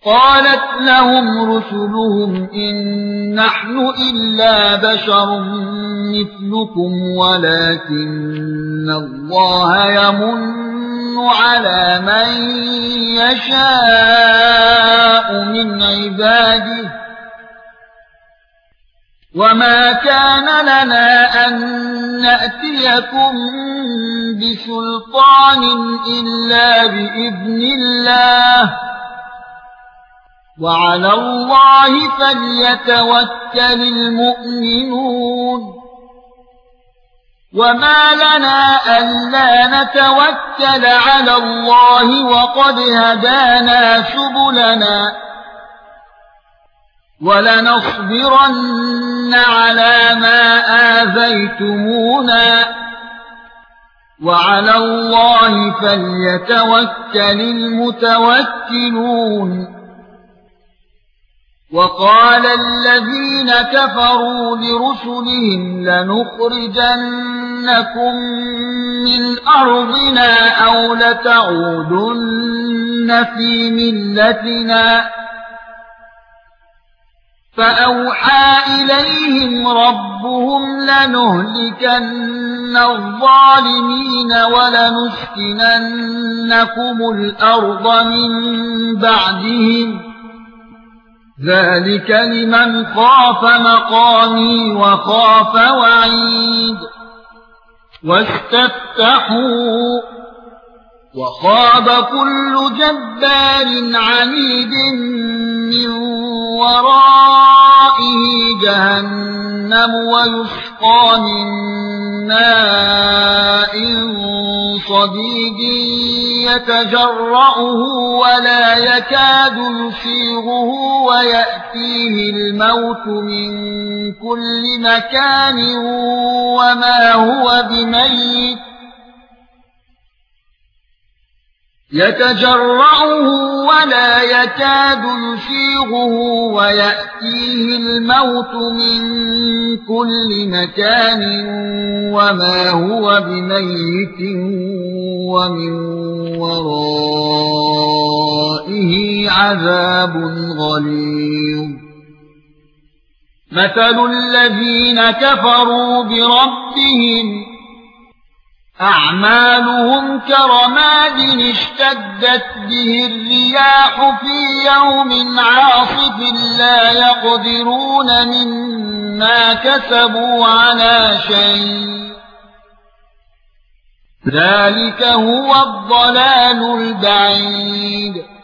قالت لهم رسلهم إن نحن إلا بشر مثلكم ولكن الله يمن على من يشاء من عباده وما كان لنا أن نأتيكم بسلطان إلا بإذن الله وعلى الله فليتوكل المؤمنون وما لنا ألا نتوكل على الله وقد هدانا سبلنا ولنصبرن على ما آذيتمونا وعلى الله فليتوكل المتوكلون وقال الذين كفروا لرسلهم لنخرجنكم من أرضنا أو لتعودن في ملتنا فأوحى إليهم ربهم لنهلكن الظالمين ولنسكننكم الأرض من بعدهم ذلك لمن خاف مقامي وخاف وعيد واستفتحوا وخاب كل جبار عنيد من ورائه جهنم ويسقى من ماء صديد يتجرعه ولا يكاد يسيغه ويأتيه الموت من كل مكان وما هو بميت يتجرعه ولا يكاد يسيغه ويأتيه الموت من كل مكان وما هو بميت ومن ورائه عذاب غليظ مثل الذين كفروا بربهم أعمالهم كرماد اشتدت به الرياح في يوم عاصف لا يقدرون مما كسبوا على شيء ذلك هو الضلال البعيد